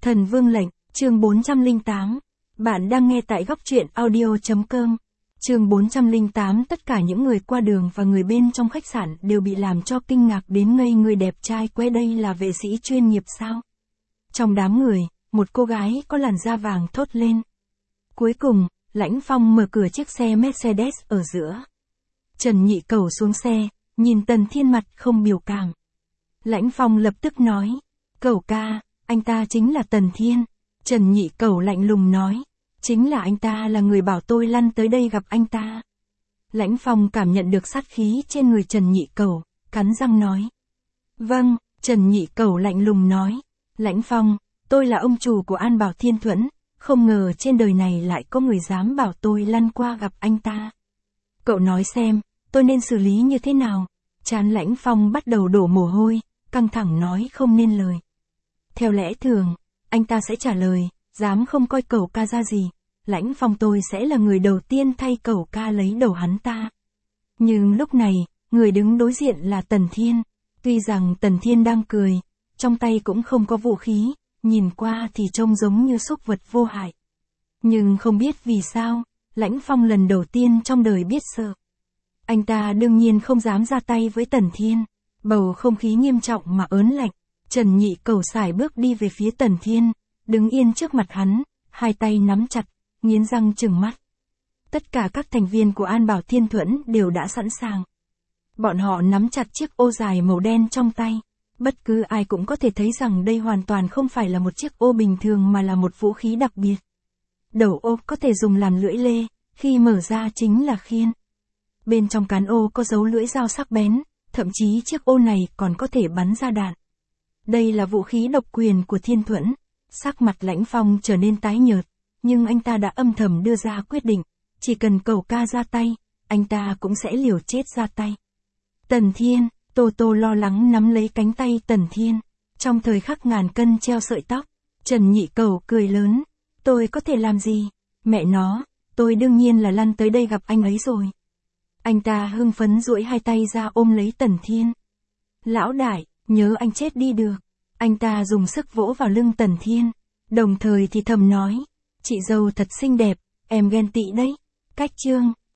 Thần Vương lệnh, chương 408. Bạn đang nghe tại góc truyện audio.com. Chương 408. Tất cả những người qua đường và người bên trong khách sạn đều bị làm cho kinh ngạc đến ngây người. Đẹp trai quê đây là vệ sĩ chuyên nghiệp sao? Trong đám người, một cô gái có làn da vàng thốt lên. Cuối cùng, Lãnh Phong mở cửa chiếc xe Mercedes ở giữa. Trần Nhị Cẩu xuống xe, nhìn Tần Thiên mặt không biểu cảm. Lãnh Phong lập tức nói, Cẩu ca, anh ta chính là Tần Thiên. Trần Nhị Cẩu lạnh lùng nói, chính là anh ta là người bảo tôi lăn tới đây gặp anh ta. Lãnh Phong cảm nhận được sát khí trên người Trần Nhị Cẩu, cắn răng nói. Vâng, Trần Nhị Cẩu lạnh lùng nói, Lãnh Phong, tôi là ông chủ của An Bảo Thiên Thuẫn, không ngờ trên đời này lại có người dám bảo tôi lăn qua gặp anh ta. Cậu nói xem, tôi nên xử lý như thế nào? Trán Lãnh Phong bắt đầu đổ mồ hôi, căng thẳng nói không nên lời. Theo lẽ thường, anh ta sẽ trả lời, dám không coi Cẩu ca ra gì, Lãnh Phong tôi sẽ là người đầu tiên thay Cẩu ca lấy đầu hắn ta. Nhưng lúc này, người đứng đối diện là Tần Thiên. Tuy rằng Tần Thiên đang cười, trong tay cũng không có vũ khí, nhìn qua thì trông giống như súc vật vô hại. Nhưng không biết vì sao, Lãnh Phong lần đầu tiên trong đời biết sợ. Anh ta đương nhiên không dám ra tay với Tần Thiên. Bầu không khí nghiêm trọng mà ớn lạnh. Trần Nhị Cẩu sải bước đi về phía Tần Thiên, đứng yên trước mặt hắn, hai tay nắm chặt, nghiến răng trừng mắt. Tất cả các thành viên của An Bảo Thiên Thuẫn đều đã sẵn sàng. Bọn họ nắm chặt chiếc ô dài màu đen trong tay. Bất cứ ai cũng có thể thấy rằng đây hoàn toàn không phải là một chiếc ô bình thường mà là một vũ khí đặc biệt. Đầu ô có thể dùng làm lưỡi lê, khi mở ra chính là khiên. Bên trong cán ô có dấu lưỡi dao sắc bén, thậm chí chiếc ô này còn có thể bắn ra đạn. Đây là vũ khí độc quyền của Thiên Thuẫn. Sắc mặt Lãnh Phong trở nên tái nhợt, nhưng anh ta đã âm thầm đưa ra quyết định, chỉ cần Cẩu ca ra tay, anh ta cũng sẽ liều chết ra tay. Tần Thiên, Tô Tô lo lắng nắm lấy cánh tay Tần Thiên. Trong thời khắc ngàn cân treo sợi tóc, Trần Nhị Cẩu cười lớn, tôi có thể làm gì? Mẹ nó, tôi đương nhiên là lăn tới đây gặp anh ấy rồi. Anh ta hưng phấn duỗi hai tay ra ôm lấy Tần Thiên. Lão đại, nhớ anh chết đi được. Anh ta dùng sức vỗ vào lưng Tần Thiên, đồng thời thì thầm nói, chị dâu thật xinh đẹp, em ghen tị đấy. Cách chương